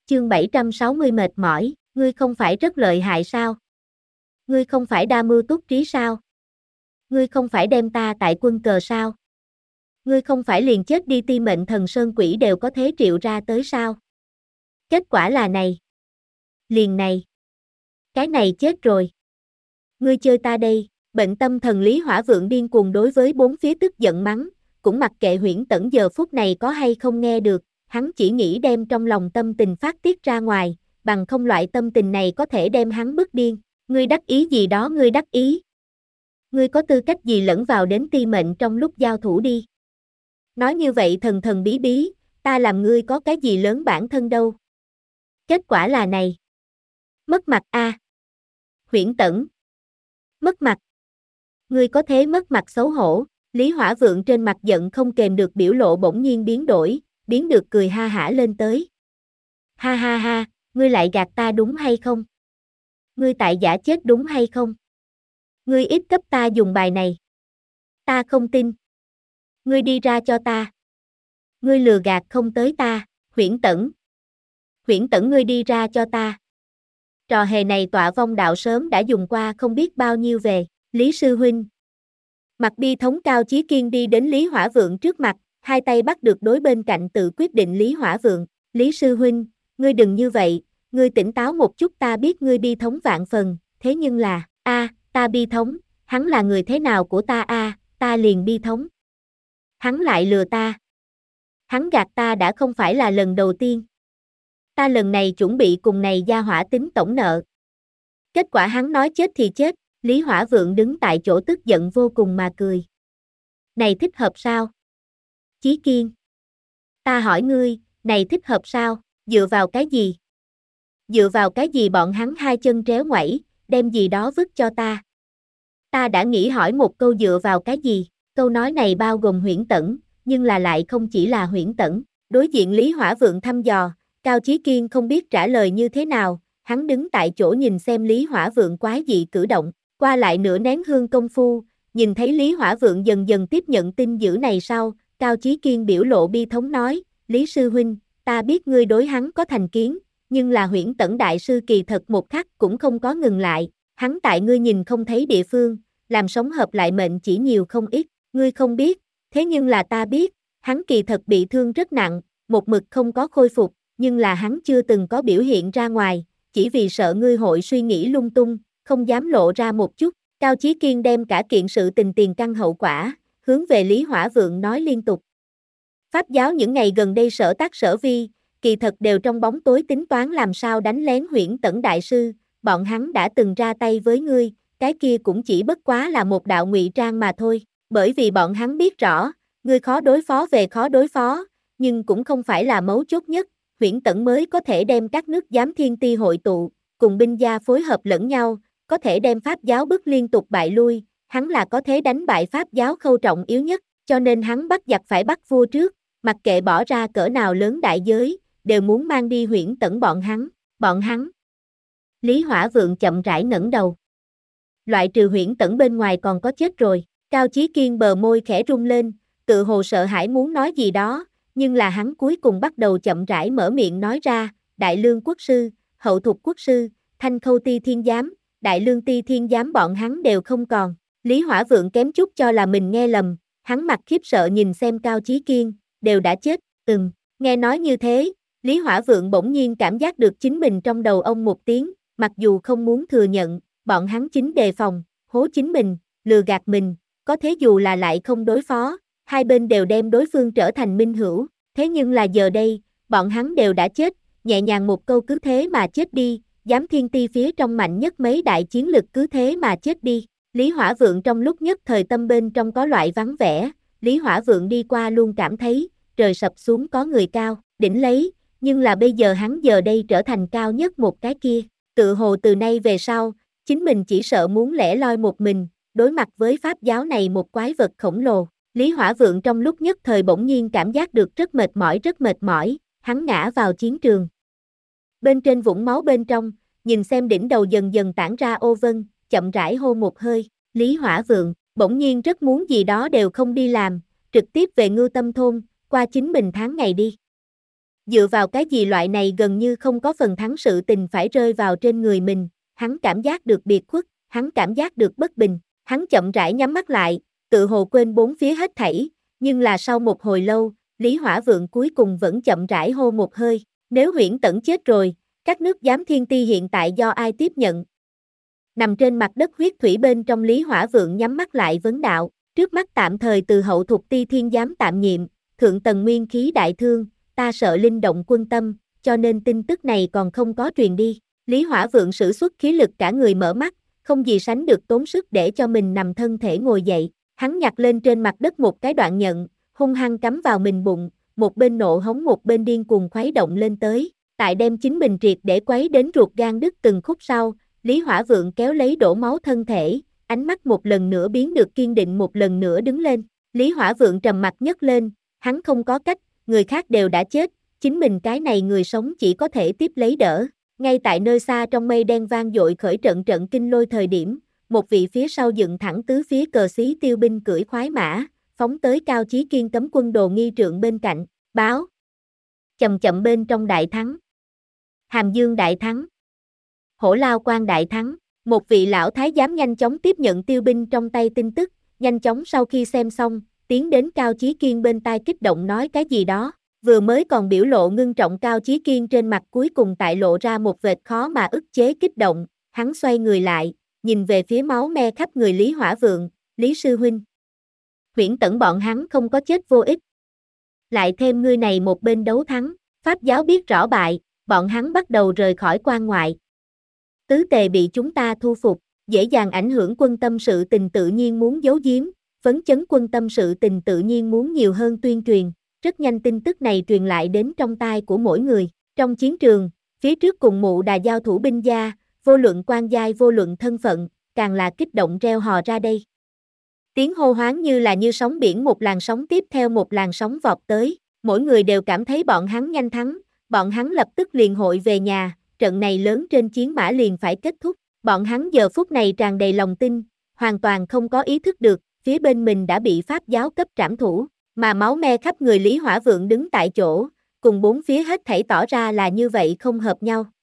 Chương 760 mệt mỏi, ngươi không phải rất lợi hại sao? Ngươi không phải đa mưu túc trí sao? Ngươi không phải đem ta tại quân cờ sao? Ngươi không phải liền chết đi ti mệnh thần sơn quỷ đều có thế triệu ra tới sao? Kết quả là này. Liền này. Cái này chết rồi. Ngươi chơi ta đây, bệnh tâm thần Lý Hỏa Vượng điên cuồng đối với bốn phía tức giận mắng, cũng mặc kệ Huyễn Tẩn giờ phút này có hay không nghe được, hắn chỉ nghĩ đem trong lòng tâm tình phát tiết ra ngoài, bằng không loại tâm tình này có thể đem hắn bức điên. Ngươi đắc ý gì đó ngươi đắc ý? Ngươi có tư cách gì lẫn vào đến ti mệnh trong lúc giao thủ đi? Nói như vậy thần thần bí bí, ta làm ngươi có cái gì lớn bản thân đâu? Kết quả là này. Mất mặt a. Huyễn Tẩn. Mất mặt. Ngươi có thế mất mặt xấu hổ, Lý Hỏa Vượng trên mặt giận không kềm được biểu lộ bỗng nhiên biến đổi, biến được cười ha hả lên tới. Ha ha ha, ngươi lại gạt ta đúng hay không? Ngươi tại giả chết đúng hay không? Ngươi ít cấp ta dùng bài này. Ta không tin. Ngươi đi ra cho ta. Ngươi lừa gạt không tới ta, Huyễn Tẩn. Huyễn Tẩn ngươi đi ra cho ta. Trò hề này Tọa Vong Đạo sớm đã dùng qua không biết bao nhiêu về, Lý Sư Huynh. Mặt bi thống Cao Chí Kiên đi đến Lý Hỏa Vượng trước mặt, hai tay bắt được đối bên cạnh tự quyết định Lý Hỏa Vượng. Lý Sư Huynh, ngươi đừng như vậy, ngươi tỉnh táo một chút ta biết ngươi bi thống vạn phần, thế nhưng là, ta bi thống, hắn là người thế nào của ta ta liền bi thống. Hắn lại lừa ta. Hắn gạt ta đã không phải là lần đầu tiên. Ta lần này chuẩn bị cùng này gia hỏa tính tổng nợ. Kết quả hắn nói chết thì chết, Lý Hỏa Vượng đứng tại chỗ tức giận vô cùng mà cười. Này thích hợp sao? Chí Kiên. Ta hỏi ngươi, này thích hợp sao, dựa vào cái gì? Dựa vào cái gì bọn hắn hai chân tréo ngoảy, đem gì đó vứt cho ta? Ta đã nghĩ hỏi một câu dựa vào cái gì? Câu nói này bao gồm Huyễn Tẩn, nhưng là lại không chỉ là Huyễn Tẩn. Đối diện Lý Hỏa Vượng thăm dò, Cao Chí Kiên không biết trả lời như thế nào, hắn đứng tại chỗ nhìn xem Lý Hỏa Vượng quái dị cử động, qua lại nửa nén hương công phu, nhìn thấy Lý Hỏa Vượng dần dần tiếp nhận tin dữ này sau, Cao Chí Kiên biểu lộ bi thống nói, Lý Sư Huynh, ta biết ngươi đối hắn có thành kiến, nhưng là Huyễn Tẩn Đại Sư kỳ thật một khắc cũng không có ngừng lại, hắn tại ngươi nhìn không thấy địa phương, làm sống hợp lại mệnh chỉ nhiều không ít, ngươi không biết, thế nhưng là ta biết, hắn kỳ thật bị thương rất nặng, một mực không có khôi phục, nhưng là hắn chưa từng có biểu hiện ra ngoài, chỉ vì sợ ngươi hội suy nghĩ lung tung, không dám lộ ra một chút. Cao Chí Kiên đem cả kiện sự tình tiền căn hậu quả, hướng về Lý Hỏa Vượng nói liên tục. Pháp giáo những ngày gần đây sở tác sở vi, kỳ thật đều trong bóng tối tính toán làm sao đánh lén Huyễn Tẩn Đại Sư, bọn hắn đã từng ra tay với ngươi, cái kia cũng chỉ bất quá là một đạo ngụy trang mà thôi, bởi vì bọn hắn biết rõ, ngươi khó đối phó về khó đối phó, nhưng cũng không phải là mấu chốt nhất, Huyễn Tẩn mới có thể đem các nước giám thiên ti hội tụ, cùng binh gia phối hợp lẫn nhau, có thể đem Pháp giáo bức liên tục bại lui, hắn là có thế đánh bại Pháp giáo khâu trọng yếu nhất, cho nên hắn bắt giặc phải bắt vua trước, mặc kệ bỏ ra cỡ nào lớn đại giới, đều muốn mang đi Huyễn Tẩn bọn hắn. Lý Hỏa Vượng chậm rãi ngẩng đầu. Loại trừ Huyễn Tẩn bên ngoài còn có chết rồi, Cao Chí Kiên bờ môi khẽ rung lên, tự hồ sợ hãi muốn nói gì đó, nhưng là hắn cuối cùng bắt đầu chậm rãi mở miệng nói ra, Đại Lương Quốc Sư, Hậu Thục Quốc Sư, Thanh Khâu Ti Thiên Giám, Đại Lương Ti Thiên Giám bọn hắn đều không còn. Lý Hỏa Vượng kém chút cho là mình nghe lầm, hắn mặt khiếp sợ nhìn xem Cao Chí Kiên, đều đã chết, nghe nói như thế, Lý Hỏa Vượng bỗng nhiên cảm giác được chính mình trong đầu ông một tiếng, mặc dù không muốn thừa nhận, bọn hắn chính đề phòng, hố chính mình, lừa gạt mình, có thế dù là lại không đối phó, hai bên đều đem đối phương trở thành minh hữu, thế nhưng là giờ đây, bọn hắn đều đã chết, nhẹ nhàng một câu cứ thế mà chết đi, giám thiên ti phía trong mạnh nhất mấy đại chiến lực cứ thế mà chết đi. Lý Hỏa Vượng trong lúc nhất thời tâm bên trong có loại vắng vẻ, Lý Hỏa Vượng đi qua luôn cảm thấy, trời sập xuống có người cao, đỉnh lấy, nhưng là bây giờ hắn giờ đây trở thành cao nhất một cái kia, tự hồ từ nay về sau, chính mình chỉ sợ muốn lẻ loi một mình, đối mặt với Pháp giáo này một quái vật khổng lồ. Lý Hỏa Vượng trong lúc nhất thời bỗng nhiên cảm giác được rất mệt mỏi, hắn ngã vào chiến trường. Bên trên vũng máu bên trong, nhìn xem đỉnh đầu dần dần tản ra ô vân, chậm rãi hô một hơi, Lý Hỏa Vượng, bỗng nhiên rất muốn gì đó đều không đi làm, trực tiếp về Ngưu Tâm thôn, qua chính mình tháng ngày đi. Dựa vào cái gì loại này gần như không có phần thắng sự tình phải rơi vào trên người mình, hắn cảm giác được biệt khuất, hắn cảm giác được bất bình, hắn chậm rãi nhắm mắt lại, tự hồ quên bốn phía hết thảy, nhưng là sau một hồi lâu, Lý Hỏa Vượng cuối cùng vẫn chậm rãi hô một hơi, nếu Huyễn Tẩn chết rồi, các nước giám thiên ti hiện tại do ai tiếp nhận? Nằm trên mặt đất huyết thủy bên trong Lý Hỏa Vượng nhắm mắt lại vấn đạo, trước mắt tạm thời từ hậu thuộc ti thiên giám tạm nhiệm, thượng tầng nguyên khí đại thương, ta sợ linh động quân tâm, cho nên tin tức này còn không có truyền đi. Lý Hỏa Vượng sử xuất khí lực cả người mở mắt, không gì sánh được tốn sức để cho mình nằm thân thể ngồi dậy, hắn nhặt lên trên mặt đất một cái đoạn nhận, hung hăng cắm vào mình bụng, một bên nộ hống một bên điên cuồng khuấy động lên tới, tại đem chính mình triệt để quấy đến ruột gan đứt từng khúc sau, Lý Hỏa Vượng kéo lấy đổ máu thân thể, ánh mắt một lần nữa biến được kiên định một lần nữa đứng lên, Lý Hỏa Vượng trầm mặt nhấc lên, hắn không có cách, người khác đều đã chết, chính mình cái này người sống chỉ có thể tiếp lấy đỡ. Ngay tại nơi xa trong mây đen vang dội khởi trận trận kinh lôi thời điểm, một vị phía sau dựng thẳng tứ phía cờ xí tiêu binh cưỡi khoái mã, phóng tới Cao Chí Kiên cấm quân đồ nghi trượng bên cạnh, báo. Chậm chậm bên trong đại thắng. Hàm Dương đại thắng. Hổ Lao Quan đại thắng. Một vị lão thái giám nhanh chóng tiếp nhận tiêu binh trong tay tin tức, nhanh chóng sau khi xem xong, tiến đến Cao Chí Kiên bên tai kích động nói cái gì đó. Vừa mới còn biểu lộ ngưng trọng Cao Chí Kiên trên mặt cuối cùng tại lộ ra một vệt khó mà ức chế kích động, hắn xoay người lại, nhìn về phía máu me khắp người Lý Hỏa Vượng, Lý sư huynh. Huyễn Tẩn bọn hắn không có chết vô ích. Lại thêm ngươi này một bên đấu thắng, Pháp giáo biết rõ bại, bọn hắn bắt đầu rời khỏi quan ngoại. Tứ tề bị chúng ta thu phục, dễ dàng ảnh hưởng quân tâm sự tình tự nhiên muốn giấu giếm, phấn chấn quân tâm sự tình tự nhiên muốn nhiều hơn tuyên truyền. Rất nhanh tin tức này truyền lại đến trong tai của mỗi người. Trong chiến trường, phía trước cùng Mụ Đà giao thủ binh gia, vô luận quan giai vô luận thân phận, càng là kích động reo hò ra đây. Tiếng hô hoán như là như sóng biển một làn sóng tiếp theo một làn sóng vọt tới, mỗi người đều cảm thấy bọn hắn nhanh thắng, bọn hắn lập tức liền hội về nhà, trận này lớn trên chiến mã liền phải kết thúc, bọn hắn giờ phút này tràn đầy lòng tin, hoàn toàn không có ý thức được, phía bên mình đã bị Pháp giáo cấp trảm thủ. Mà máu me khắp người Lý Hỏa Vượng đứng tại chỗ, cùng bốn phía hết thảy tỏ ra là như vậy không hợp nhau.